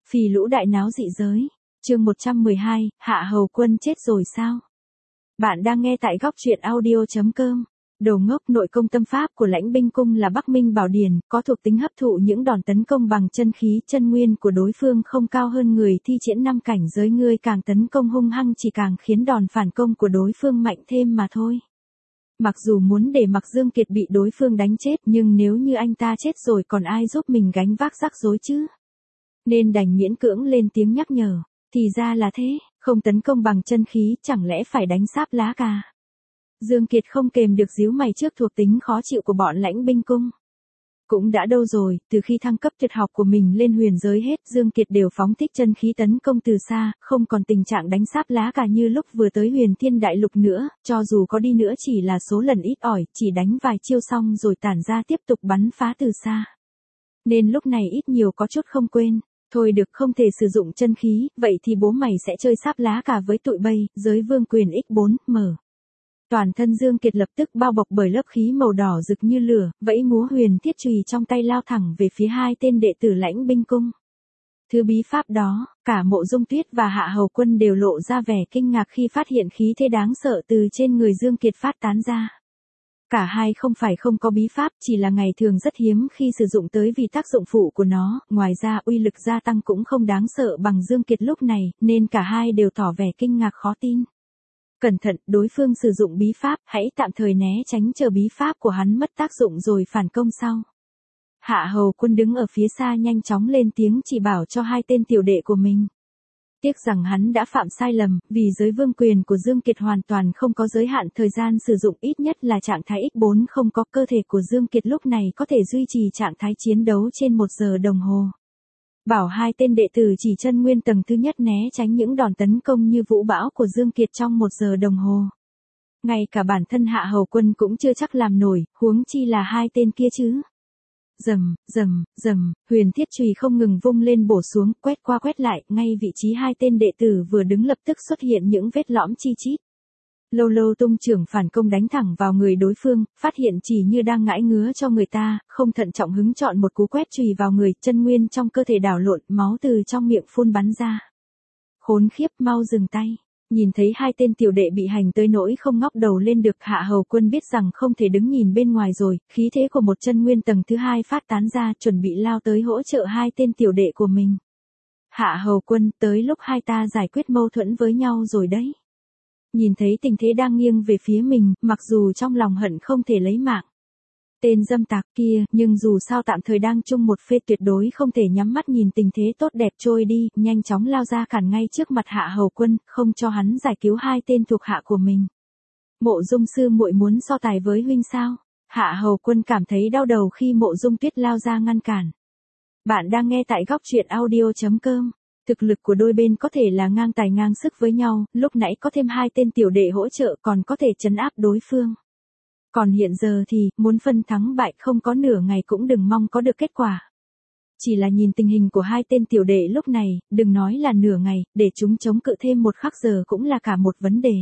Phì lũ đại náo dị giới. Chương 112, Hạ Hầu Quân chết rồi sao? Bạn đang nghe tại góc truyện audio.com. Đồ ngốc, nội công tâm pháp của Lãnh Binh Cung là Bắc Minh Bảo Điển, có thuộc tính hấp thụ những đòn tấn công bằng chân khí, chân nguyên của đối phương không cao hơn người thi triển 5 cảnh giới, ngươi càng tấn công hung hăng chỉ càng khiến đòn phản công của đối phương mạnh thêm mà thôi. Mặc dù muốn để Mặc Dương Kiệt bị đối phương đánh chết, nhưng nếu như anh ta chết rồi còn ai giúp mình gánh vác rắc rối chứ? Nên đành miễn cưỡng lên tiếng nhắc nhở. Thì ra là thế, không tấn công bằng chân khí, chẳng lẽ phải đánh sáp lá cà? Dương Kiệt không kềm được díu mày trước thuộc tính khó chịu của bọn Lãnh Binh Cung. Cũng đã đâu rồi, từ khi thăng cấp tuyệt học của mình lên huyền giới hết, Dương Kiệt đều phóng thích chân khí tấn công từ xa, không còn tình trạng đánh sáp lá cà như lúc vừa tới Huyền Thiên Đại Lục nữa, cho dù có đi nữa chỉ là số lần ít ỏi, chỉ đánh vài chiêu xong rồi tản ra tiếp tục bắn phá từ xa. Nên lúc này ít nhiều có chút không quên. Thôi được, không thể sử dụng chân khí, vậy thì bố mày sẽ chơi sáp lá cà với tụi bay, giới vương quyền x4, mở. Toàn thân Dương Kiệt lập tức bao bọc bởi lớp khí màu đỏ rực như lửa, vẫy múa huyền thiết chùy trong tay lao thẳng về phía hai tên đệ tử Lãnh Binh Cung. Thứ bí pháp đó, cả Mộ Dung Tuyết và Hạ Hầu Quân đều lộ ra vẻ kinh ngạc khi phát hiện khí thế đáng sợ từ trên người Dương Kiệt phát tán ra. Cả hai không phải không có bí pháp, chỉ là ngày thường rất hiếm khi sử dụng tới vì tác dụng phụ của nó, ngoài ra uy lực gia tăng cũng không đáng sợ bằng Dương Kiệt lúc này, nên cả hai đều tỏ vẻ kinh ngạc khó tin. Cẩn thận, đối phương sử dụng bí pháp, hãy tạm thời né tránh chờ bí pháp của hắn mất tác dụng rồi phản công sau. Hạ Hầu Quân đứng ở phía xa nhanh chóng lên tiếng chỉ bảo cho hai tên tiểu đệ của mình. Tiếc rằng hắn đã phạm sai lầm, vì giới vương quyền của Dương Kiệt hoàn toàn không có giới hạn thời gian sử dụng, ít nhất là trạng thái x4 không có, cơ thể của Dương Kiệt lúc này có thể duy trì trạng thái chiến đấu trên 1 giờ đồng hồ. Bảo hai tên đệ tử chỉ chân nguyên tầng thứ nhất né tránh những đòn tấn công như vũ bão của Dương Kiệt trong 1 giờ đồng hồ. Ngay cả bản thân Hạ Hầu Quân cũng chưa chắc làm nổi, huống chi là hai tên kia chứ. Rầm, rầm, rầm, huyền thiết chùy không ngừng vung lên bổ xuống, quét qua quét lại, ngay vị trí hai tên đệ tử vừa đứng lập tức xuất hiện những vết lõm chi chít. Lâu lâu tung trưởng phản công đánh thẳng vào người đối phương, phát hiện chỉ như đang ngãi ngứa cho người ta, không thận trọng hứng chọn một cú quét chùy vào người, chân nguyên trong cơ thể đảo lộn, máu từ trong miệng phun bắn ra. Khốn khiếp, mau dừng tay. Nhìn thấy hai tên tiểu đệ bị hành tới nỗi không ngóc đầu lên được, Hạ Hầu Quân biết rằng không thể đứng nhìn bên ngoài rồi, khí thế của một chân nguyên tầng thứ hai phát tán ra, chuẩn bị lao tới hỗ trợ hai tên tiểu đệ của mình. Hạ Hầu Quân, tới lúc hai ta giải quyết mâu thuẫn với nhau rồi đấy. Nhìn thấy tình thế đang nghiêng về phía mình, mặc dù trong lòng hận không thể lấy mạng tên dâm tặc kia, nhưng dù sao tạm thời đang chung một phê, tuyệt đối không thể nhắm mắt nhìn tình thế tốt đẹp trôi đi, nhanh chóng lao ra cản ngay trước mặt Hạ Hầu Quân, không cho hắn giải cứu hai tên thuộc hạ của mình. Mộ Dung sư muội muốn so tài với huynh sao? Hạ Hầu Quân cảm thấy đau đầu khi Mộ Dung Tuyết lao ra ngăn cản. Bạn đang nghe tại góc truyện audio.com. Thực lực của đôi bên có thể là ngang tài ngang sức với nhau, lúc nãy có thêm hai tên tiểu đệ hỗ trợ còn có thể trấn áp đối phương. Còn hiện giờ thì, muốn phân thắng bại không có nửa ngày cũng đừng mong có được kết quả. Chỉ là nhìn tình hình của hai tên tiểu đệ lúc này, đừng nói là nửa ngày, để chúng chống cự thêm 1 khắc giờ cũng là cả một vấn đề.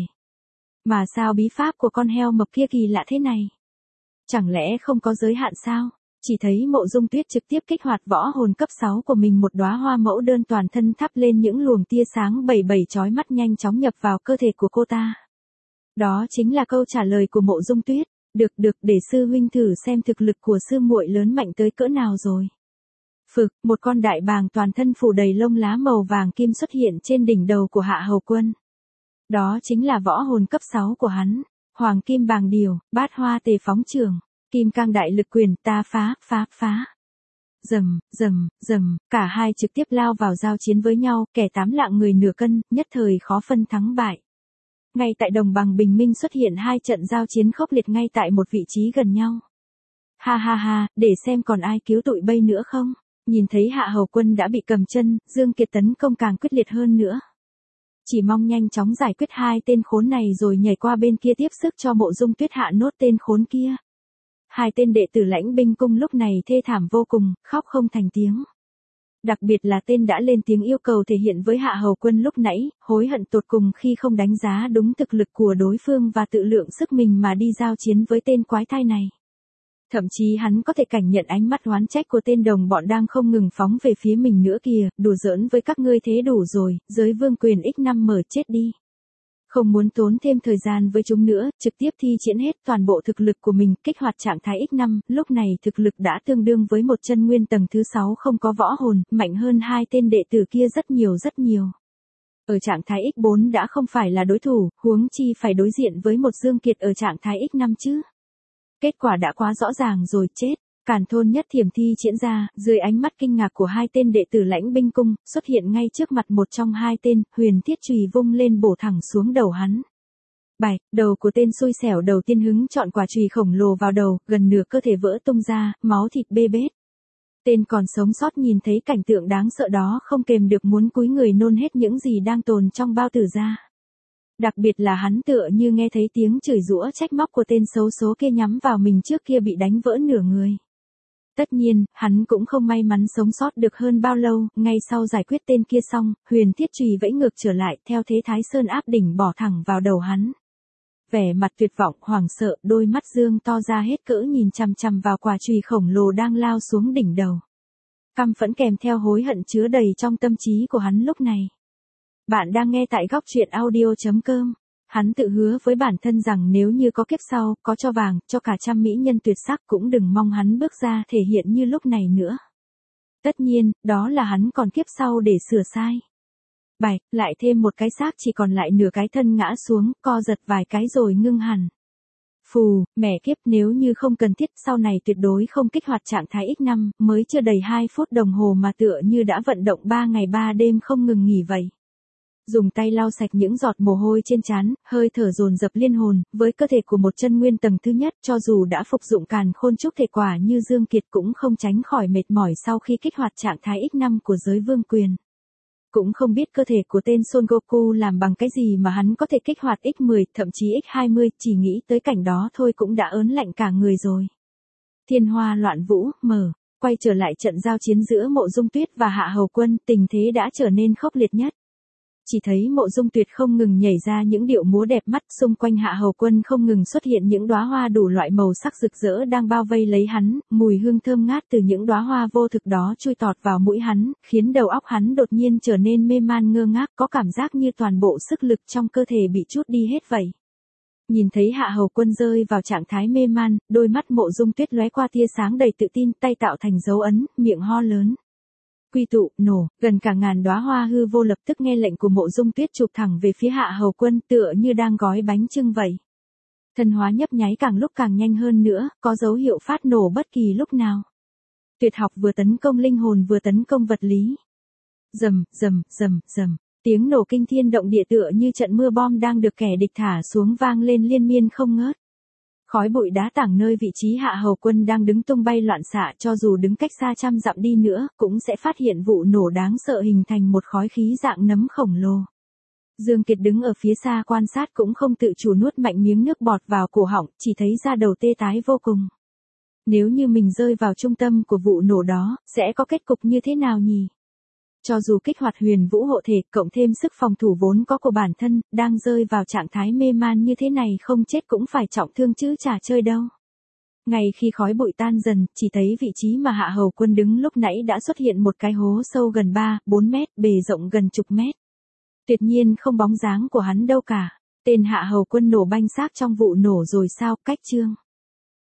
Mà sao bí pháp của con heo mập kia kỳ lạ thế này? Chẳng lẽ không có giới hạn sao? Chỉ thấy Mộ Dung Tuyết trực tiếp kích hoạt võ hồn cấp 6 của mình, một đóa hoa mẫu đơn toàn thân thắp lên những luồng tia sáng bảy chói mắt nhanh chóng nhập vào cơ thể của cô ta. Đó chính là câu trả lời của Mộ Dung Tuyết. Được, để sư huynh thử xem thực lực của sư muội lớn mạnh tới cỡ nào rồi. Phực, một con đại bàng toàn thân phủ đầy lông lá màu vàng kim xuất hiện trên đỉnh đầu của Hạ Hầu Quân. Đó chính là võ hồn cấp 6 của hắn, Hoàng Kim Bàng Điều, Bát Hoa Tề Phóng Trường, Kim Cang Đại Lực Quyền, ta phá. Rầm, rầm, rầm, cả hai trực tiếp lao vào giao chiến với nhau, kẻ 8 lạng người nửa cân, nhất thời khó phân thắng bại. Ngay tại đồng bằng bình minh xuất hiện hai trận giao chiến khốc liệt ngay tại một vị trí gần nhau. Ha, để xem còn ai cứu tụi bay nữa không? Nhìn thấy Hạ Hầu Quân đã bị cầm chân, Dương Kiệt tấn công càng quyết liệt hơn nữa. Chỉ mong nhanh chóng giải quyết hai tên khốn này rồi nhảy qua bên kia tiếp sức cho Mộ Dung Tuyết hạ nốt tên khốn kia. Hai tên đệ tử Lãnh Binh Cung lúc này thê thảm vô cùng, khóc không thành tiếng. Đặc biệt là tên đã lên tiếng yêu cầu thể hiện với Hạ Hầu Quân lúc nãy, hối hận tột cùng khi không đánh giá đúng thực lực của đối phương và tự lượng sức mình mà đi giao chiến với tên quái thai này. Thậm chí hắn có thể cảm nhận ánh mắt oán trách của tên đồng bọn đang không ngừng phóng về phía mình nữa kìa, đùa giỡn với các ngươi thế đủ rồi, giới vương quyền X5 mở chết đi. Không muốn tốn thêm thời gian với chúng nữa, trực tiếp thi triển hết toàn bộ thực lực của mình, kích hoạt trạng thái X5, lúc này thực lực đã tương đương với một chân nguyên tầng thứ 6 không có võ hồn, mạnh hơn hai tên đệ tử kia rất nhiều rất nhiều. Ở trạng thái X4 đã không phải là đối thủ, huống chi phải đối diện với một Dương Kiệt ở trạng thái X5 chứ. Kết quả đã quá rõ ràng rồi, chết. Càn Thôn Nhất Thiểm thi triển ra, dưới ánh mắt kinh ngạc của hai tên đệ tử Lãnh Binh Cung, xuất hiện ngay trước mặt một trong hai tên, Huyền Thiết chùy vung lên bổ thẳng xuống đầu hắn. Bạch, đầu của tên xui xẻo đầu tiên hứng chọn quả chùy khổng lồ vào đầu, gần nửa cơ thể vỡ tung ra, máu thịt bê bết. Tên còn sống sót nhìn thấy cảnh tượng đáng sợ đó không kềm được muốn cúi người nôn hết những gì đang tồn trong bao tử ra. Đặc biệt là hắn tựa như nghe thấy tiếng chửi giũa trách móc của tên xấu số kia nhắm vào mình trước kia bị đánh vỡ nửa người. Tất nhiên, hắn cũng không may mắn sống sót được hơn bao lâu, ngay sau giải quyết tên kia xong, Huyền Thiết chùy vẫy ngược trở lại, theo thế Thái Sơn áp đỉnh bỏ thẳng vào đầu hắn. Vẻ mặt tuyệt vọng, hoảng sợ, đôi mắt dương to ra hết cỡ nhìn chằm chằm vào quả chùy khổng lồ đang lao xuống đỉnh đầu. Căm phẫn kèm theo hối hận chứa đầy trong tâm trí của hắn lúc này. Bạn đang nghe tại góc truyện audio.com. Hắn tự hứa với bản thân rằng nếu như có kiếp sau, có cho vàng, cho cả trăm mỹ nhân tuyệt sắc cũng đừng mong hắn bước ra thể hiện như lúc này nữa. Tất nhiên, đó là hắn còn kiếp sau để sửa sai. Bạch, lại thêm một cái xác chỉ còn lại nửa cái thân ngã xuống, co giật vài cái rồi ngưng hẳn. Phù, mẹ kiếp, nếu như không cần thiết sau này tuyệt đối không kích hoạt trạng thái X5, mới chưa đầy 2 phút đồng hồ mà tựa như đã vận động 3 ngày 3 đêm không ngừng nghỉ vậy. Dùng tay lau sạch những giọt mồ hôi trên trán, hơi thở dồn dập liên hồn, với cơ thể của một chân nguyên tầng thứ nhất, cho dù đã phục dụng càn khôn trúc thể quả như Dương Kiệt cũng không tránh khỏi mệt mỏi sau khi kích hoạt trạng thái X5 của giới vương quyền. Cũng không biết cơ thể của tên Son Goku làm bằng cái gì mà hắn có thể kích hoạt X10, thậm chí X20, chỉ nghĩ tới cảnh đó thôi cũng đã ớn lạnh cả người rồi. Thiên Hoa Loạn Vũ, mở, quay trở lại trận giao chiến giữa Mộ Dung Tuyết và Hạ Hầu Quân, tình thế đã trở nên khốc liệt nhất. Chỉ thấy Mộ Dung Tuyệt không ngừng nhảy ra những điệu múa đẹp mắt, xung quanh Hạ Hầu Quân không ngừng xuất hiện những đóa hoa đủ loại màu sắc rực rỡ đang bao vây lấy hắn, mùi hương thơm ngát từ những đóa hoa vô thực đó chui tọt vào mũi hắn, khiến đầu óc hắn đột nhiên trở nên mê man ngơ ngác, có cảm giác như toàn bộ sức lực trong cơ thể bị trút đi hết vậy. Nhìn thấy Hạ Hầu Quân rơi vào trạng thái mê man, đôi mắt Mộ Dung Tuyết lóe qua tia sáng đầy tự tin, tay tạo thành dấu ấn, miệng ho lớn. Quy tụ, nổ, gần cả ngàn đóa hoa hư vô lập tức nghe lệnh của Mộ Dung Tuyết chụp thẳng về phía Hạ Hầu Quân tựa như đang gói bánh chưng vậy. Thần hóa nhấp nháy càng lúc càng nhanh hơn nữa, có dấu hiệu phát nổ bất kỳ lúc nào. Tuyệt học vừa tấn công linh hồn vừa tấn công vật lý. Rầm, rầm, rầm, rầm, tiếng nổ kinh thiên động địa tựa như trận mưa bom đang được kẻ địch thả xuống vang lên liên miên không ngớt. Khói bụi đá tảng nơi vị trí Hạ Hầu Quân đang đứng tung bay loạn xạ, cho dù đứng cách xa trăm dặm đi nữa, cũng sẽ phát hiện vụ nổ đáng sợ hình thành một khói khí dạng nấm khổng lồ. Dương Kiệt đứng ở phía xa quan sát cũng không tự chủ nuốt mạnh miếng nước bọt vào cổ họng, chỉ thấy da đầu tê tái vô cùng. Nếu như mình rơi vào trung tâm của vụ nổ đó, sẽ có kết cục như thế nào nhỉ? Cho dù kích hoạt Huyền Vũ hộ thể, cộng thêm sức phòng thủ vốn có của bản thân, đang rơi vào trạng thái mê man như thế này không chết cũng phải trọng thương chứ chả chơi đâu. Ngay khi khói bụi tan dần, chỉ thấy vị trí mà Hạ Hầu Quân đứng lúc nãy đã xuất hiện một cái hố sâu gần 3-4 mét, bề rộng gần chục mét. Tuyệt nhiên không bóng dáng của hắn đâu cả. Tên Hạ Hầu Quân nổ banh xác trong vụ nổ rồi sao, cách chương.